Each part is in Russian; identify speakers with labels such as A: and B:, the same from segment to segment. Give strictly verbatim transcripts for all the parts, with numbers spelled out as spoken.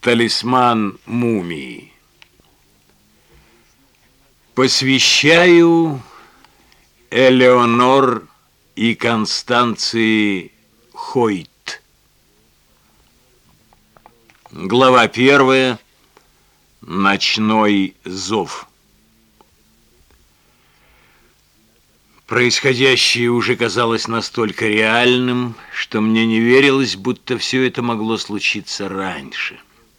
A: Талисман мумии. Посвящаю Элеонор и Констанции Хойт. Глава первая. Ночной зов. Происходящее уже казалось настолько реальным, что мне не верилось, будто все это могло случиться раньше.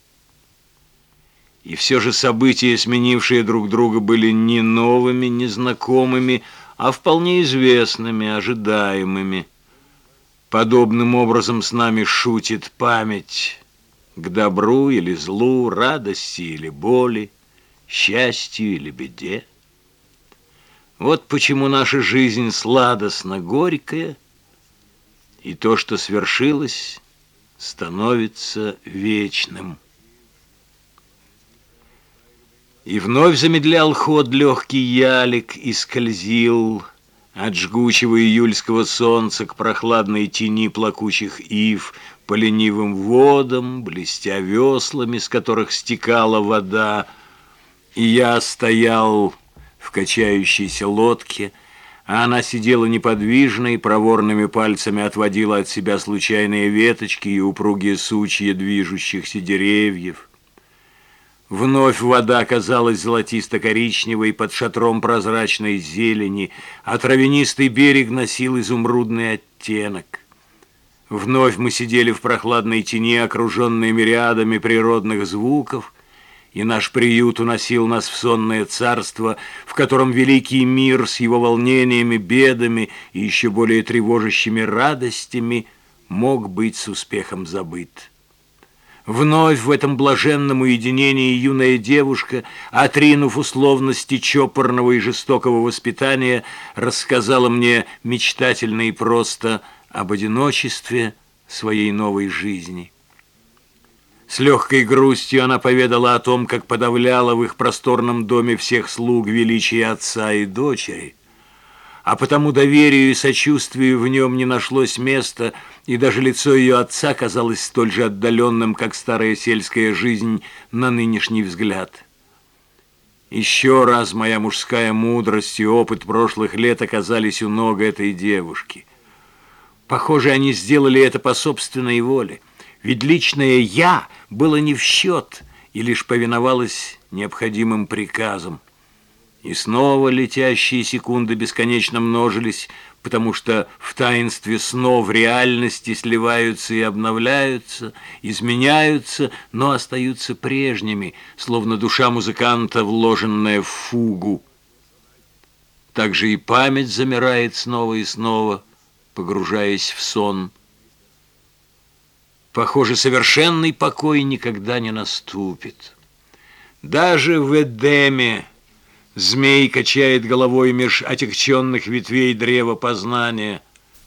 A: И все же события, сменившие друг друга, были не новыми, не знакомыми, а вполне известными, ожидаемыми. Подобным образом с нами шутит память к добру или злу, радости или боли, счастью или беде. Вот почему наша жизнь сладостно горькая, и то, что свершилось, становится вечным. И вновь замедлял ход легкий ялик и скользил от жгучего июльского солнца к прохладной тени плакучих ив по ленивым водам, блестя веслами, с которых стекала вода, и я стоял в качающейся лодке, а она сидела неподвижно и проворными пальцами отводила от себя случайные веточки и упругие сучья движущихся деревьев. Вновь вода казалась золотисто-коричневой под шатром прозрачной зелени, а травянистый берег носил изумрудный оттенок. Вновь мы сидели в прохладной тени, окруженные мириадами природных звуков, и наш приют уносил нас в сонное царство, в котором великий мир с его волнениями, бедами и еще более тревожащими радостями мог быть с успехом забыт. Вновь в этом блаженном уединении юная девушка, отринув условности чопорного и жестокого воспитания, рассказала мне мечтательно и просто об одиночестве своей новой жизни. С легкой грустью она поведала о том, как подавляла в их просторном доме всех слуг величие отца и дочери, а потому доверию и сочувствию в нем не нашлось места, и даже лицо ее отца казалось столь же отдаленным, как старая сельская жизнь на нынешний взгляд. Еще раз моя мужская мудрость и опыт прошлых лет оказались у ног этой девушки. Похоже, они сделали это по собственной воле, ведь личное «я» было не в счет и лишь повиновалось необходимым приказам. И снова летящие секунды бесконечно множились, потому что в таинстве снов в реальности сливаются и обновляются, изменяются, но остаются прежними, словно душа музыканта, вложенная в фугу. Так же и память замирает снова и снова, погружаясь в сон. Похоже, совершенный покой никогда не наступит. Даже в Эдеме змей качает головой меж отягченных ветвей древа познания.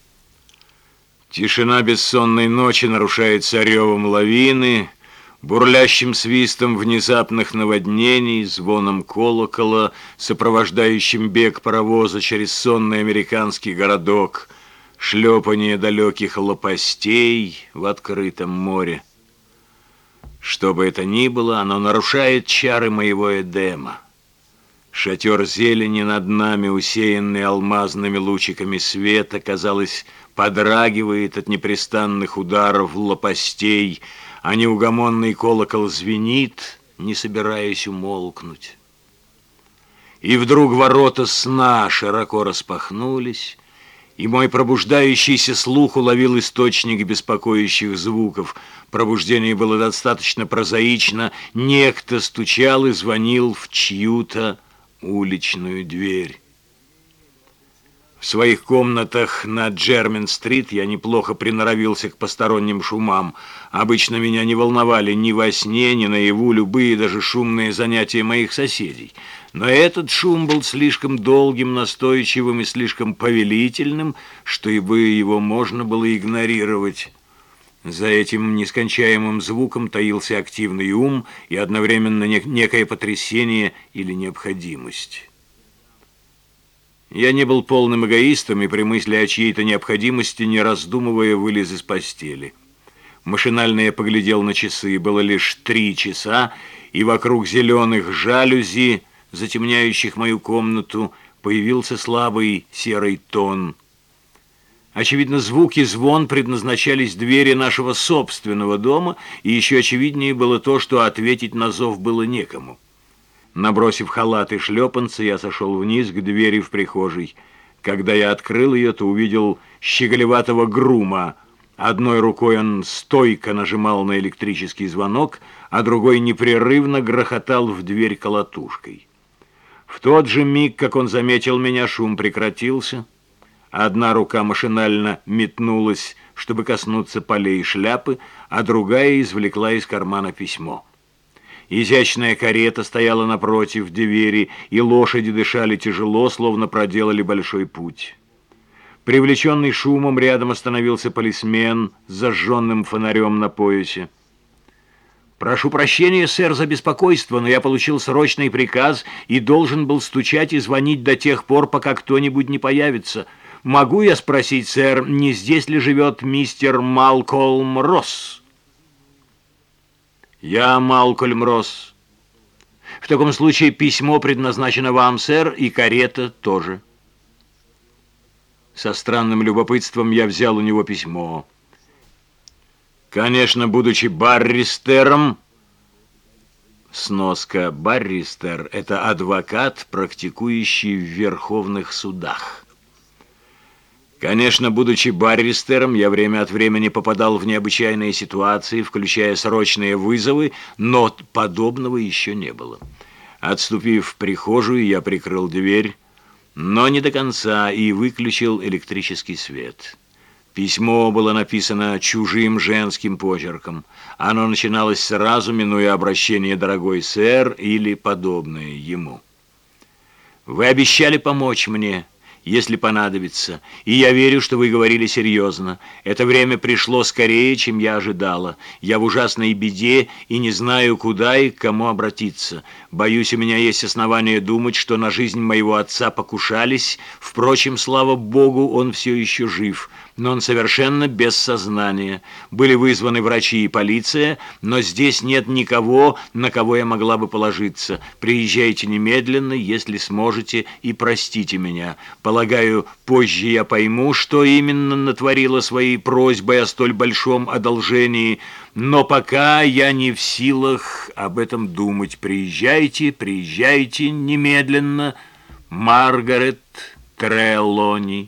A: Тишина бессонной ночи нарушается ревом лавины, бурлящим свистом внезапных наводнений, звоном колокола, сопровождающим бег паровоза через сонный американский городок, шлепание далеких лопастей в открытом море. Что бы это ни было, оно нарушает чары моего Эдема. Шатер зелени над нами, усеянный алмазными лучиками света, казалось, подрагивает от непрестанных ударов лопастей, а неугомонный колокол звенит, не собираясь умолкнуть. И вдруг ворота сна широко распахнулись, и мой пробуждающийся слух уловил источник беспокоящих звуков. Пробуждение было достаточно прозаично, некто стучал и звонил в чью-то уличную дверь. В своих комнатах на Джермен-стрит я неплохо приноровился к посторонним шумам. Обычно меня не волновали ни во сне, ни наяву любые, даже шумные занятия моих соседей. Но этот шум был слишком долгим, настойчивым и слишком повелительным, что и бы его можно было игнорировать. За этим нескончаемым звуком таился активный ум и одновременно некое потрясение или необходимость. Я не был полным эгоистом и при мысли о чьей-то необходимости, не раздумывая, вылез из постели. Машинально я поглядел на часы. Было лишь три часа, и вокруг зеленых жалюзи, затемняющих мою комнату, появился слабый серый тон. Очевидно, звук и звон предназначались двери нашего собственного дома, и еще очевиднее было то, что ответить на зов было некому. Набросив халат и шлепанцы, я сошел вниз к двери в прихожей. Когда я открыл ее, то увидел щеголеватого грума. Одной рукой он стойко нажимал на электрический звонок, а другой непрерывно грохотал в дверь колотушкой. В тот же миг, как он заметил меня, шум прекратился. Одна рука машинально метнулась, чтобы коснуться полей шляпы, а другая извлекла из кармана письмо. Изящная карета стояла напротив двери, и лошади дышали тяжело, словно проделали большой путь. Привлеченный шумом, рядом остановился полисмен с зажженным фонарем на поясе. «Прошу прощения, сэр, за беспокойство, но я получил срочный приказ и должен был стучать и звонить до тех пор, пока кто-нибудь не появится. Могу я спросить, сэр, не здесь ли живет мистер Малкольм Росс?» «Я Малкольм Росс. В таком случае письмо предназначено вам, сэр, и карета тоже». Со странным любопытством я взял у него письмо. Конечно, будучи барристером, сноска барристер — это адвокат, практикующий в верховных судах. Конечно, будучи барристером, я время от времени попадал в необычайные ситуации, включая срочные вызовы, но подобного еще не было. Отступив в прихожую, я прикрыл дверь, но не до конца, и выключил электрический свет. Письмо было написано чужим женским почерком. Оно начиналось сразу, минуя обращение «дорогой сэр» или подобное ему. «Вы обещали помочь мне, если понадобится, и я верю, что вы говорили серьезно. Это время пришло скорее, чем я ожидала. Я в ужасной беде и не знаю, куда и к кому обратиться. Боюсь, у меня есть основания думать, что на жизнь моего отца покушались. Впрочем, слава Богу, он все еще жив, но он совершенно без сознания. Были вызваны врачи и полиция, но здесь нет никого, на кого я могла бы положиться. Приезжайте немедленно, если сможете, и простите меня. Полагаю, позже я пойму, что именно натворила своей просьбой о столь большом одолжении, но пока я не в силах об этом думать. Приезжайте, приезжайте немедленно. Маргарет Трелони».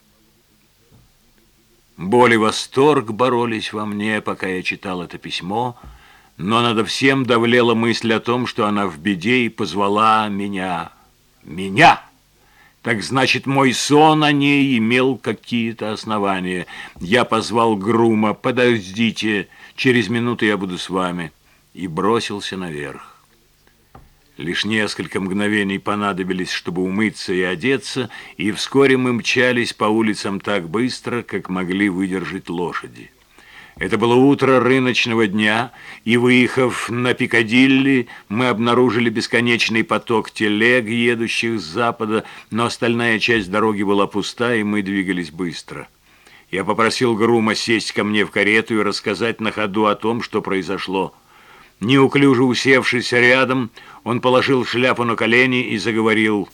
A: Боль и восторг боролись во мне, пока я читал это письмо, но над всем давлела мысль о том, что она в беде и позвала меня. Меня! Так значит, мой сон о ней имел какие-то основания. Я позвал грума: «Подождите, через минуту я буду с вами», и бросился наверх. Лишь несколько мгновений понадобились, чтобы умыться и одеться, и вскоре мы мчались по улицам так быстро, как могли выдержать лошади. Это было утро рыночного дня, и, выехав на Пикадилли, мы обнаружили бесконечный поток телег, едущих с запада, но остальная часть дороги была пуста, и мы двигались быстро. Я попросил грума сесть ко мне в карету и рассказать на ходу о том, что произошло. Неуклюже усевшись рядом, он положил шляпу на колени и заговорил.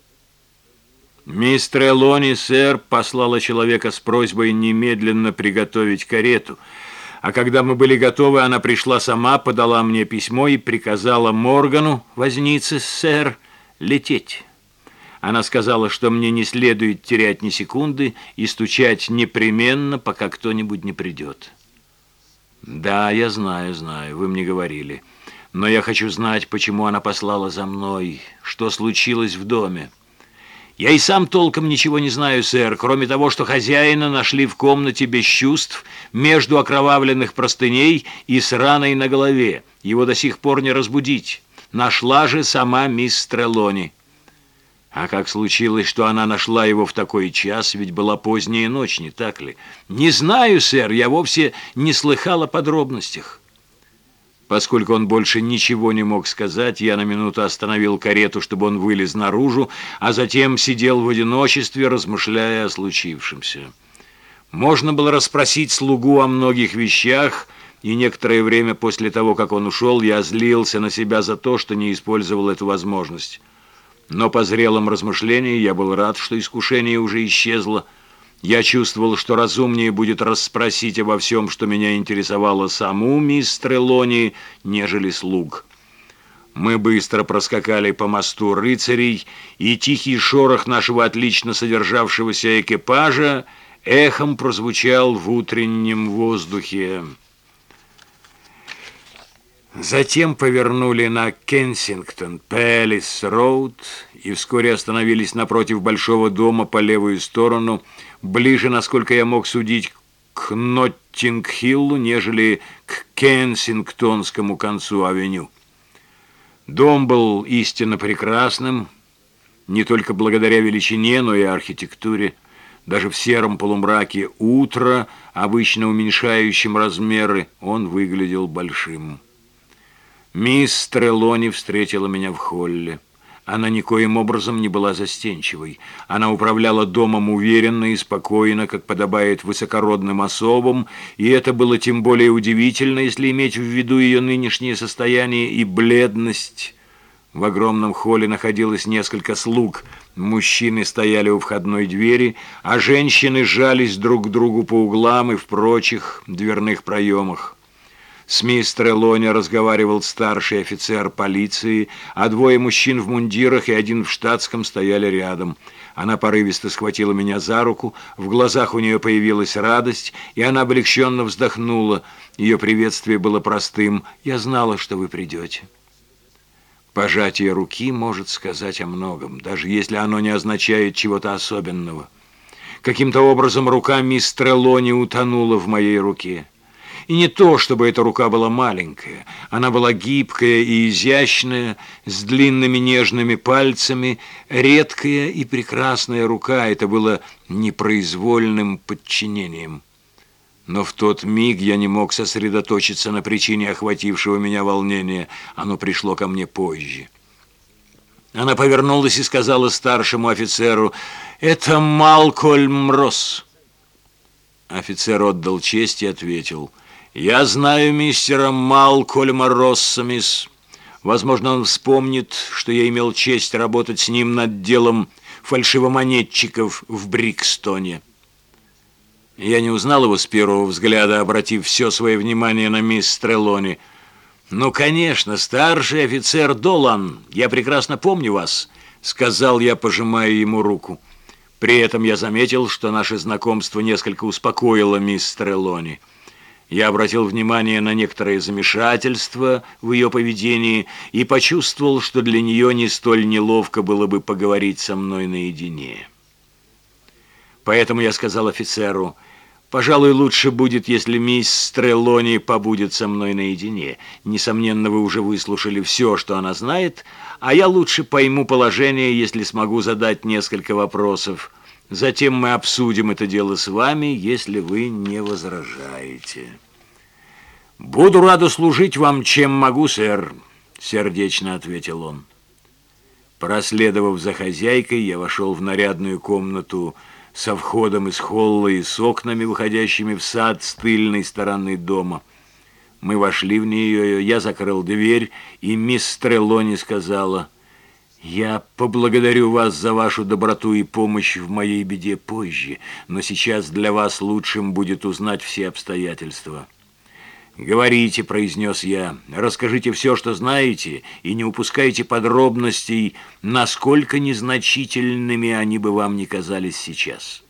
A: «Мисс Трелони, сэр, послала человека с просьбой немедленно приготовить карету. А когда мы были готовы, она пришла сама, подала мне письмо и приказала Моргану, вознице, сэр, лететь. Она сказала, что мне не следует терять ни секунды и стучать непременно, пока кто-нибудь не придет». «Да, я знаю, знаю, вы мне говорили. Но я хочу знать, почему она послала за мной, что случилось в доме». «Я и сам толком ничего не знаю, сэр, кроме того, что хозяина нашли в комнате без чувств, между окровавленных простыней и с раной на голове. Его до сих пор не разбудить. Нашла же сама мисс Трелони». «А как случилось, что она нашла его в такой час, ведь была поздняя ночь, не так ли?» «Не знаю, сэр, я вовсе не слыхал о подробностях». Поскольку он больше ничего не мог сказать, я на минуту остановил карету, чтобы он вылез наружу, а затем сидел в одиночестве, размышляя о случившемся. Можно было расспросить слугу о многих вещах, и некоторое время после того, как он ушел, я злился на себя за то, что не использовал эту возможность. Но по зрелом размышлении я был рад, что искушение уже исчезло. Я чувствовал, что разумнее будет расспросить обо всем, что меня интересовало, саму мисс Трелони, нежели слуг. Мы быстро проскакали по мосту рыцарей, и тихий шорох нашего отлично содержавшегося экипажа эхом прозвучал в утреннем воздухе. Затем повернули на Кенсингтон-Пэлис-Роуд и вскоре остановились напротив большого дома по левую сторону, ближе, насколько я мог судить, к Ноттинг-Хиллу, нежели к Кенсингтонскому концу авеню. Дом был истинно прекрасным, не только благодаря величине, но и архитектуре. Даже в сером полумраке утра, обычно уменьшающем размеры, он выглядел большим. Мисс Трелони встретила меня в холле. Она никоим образом не была застенчивой. Она управляла домом уверенно и спокойно, как подобает высокородным особам, и это было тем более удивительно, если иметь в виду ее нынешнее состояние и бледность. В огромном холле находилось несколько слуг. Мужчины стояли у входной двери, а женщины сжались друг к другу по углам и в прочих дверных проемах. С мисс Трелони разговаривал старший офицер полиции, а двое мужчин в мундирах и один в штатском стояли рядом. Она порывисто схватила меня за руку, в глазах у нее появилась радость, и она облегченно вздохнула. Ее приветствие было простым: «Я знала, что вы придете». Пожатие руки может сказать о многом, даже если оно не означает чего-то особенного. Каким-то образом рука мисс Трелони утонула в моей руке. И не то, чтобы эта рука была маленькая. Она была гибкая и изящная, с длинными нежными пальцами, редкая и прекрасная рука. Это было непроизвольным подчинением. Но в тот миг я не мог сосредоточиться на причине охватившего меня волнения. Оно пришло ко мне позже. Она повернулась и сказала старшему офицеру: «Это Малкольм Росс». Офицер отдал честь и ответил: «Я знаю мистера Малкольма Росса, мисс. Возможно, он вспомнит, что я имел честь работать с ним над делом фальшивомонетчиков в Брикстоне». Я не узнал его с первого взгляда, обратив все свое внимание на мисс Трелони. «Ну, конечно, старший офицер Долан, я прекрасно помню вас», — сказал я, пожимая ему руку. При этом я заметил, что наше знакомство несколько успокоило мисс Трелони. Я обратил внимание на некоторое замешательство в ее поведении и почувствовал, что для нее не столь неловко было бы поговорить со мной наедине. Поэтому я сказал офицеру: «Пожалуй, лучше будет, если мисс Трелони побудет со мной наедине. Несомненно, вы уже выслушали все, что она знает, а я лучше пойму положение, если смогу задать несколько вопросов. Затем мы обсудим это дело с вами, если вы не возражаете». «Буду рад служить вам, чем могу, сэр», — сердечно ответил он. Проследовав за хозяйкой, я вошел в нарядную комнату со входом из холла и с окнами, выходящими в сад с тыльной стороны дома. Мы вошли в нее, я закрыл дверь, и мисс Трелони сказала: «Я поблагодарю вас за вашу доброту и помощь в моей беде позже, но сейчас для вас лучшим будет узнать все обстоятельства». «Говорите», — произнес я, — «расскажите все, что знаете, и не упускайте подробностей, насколько незначительными они бы вам ни казались сейчас».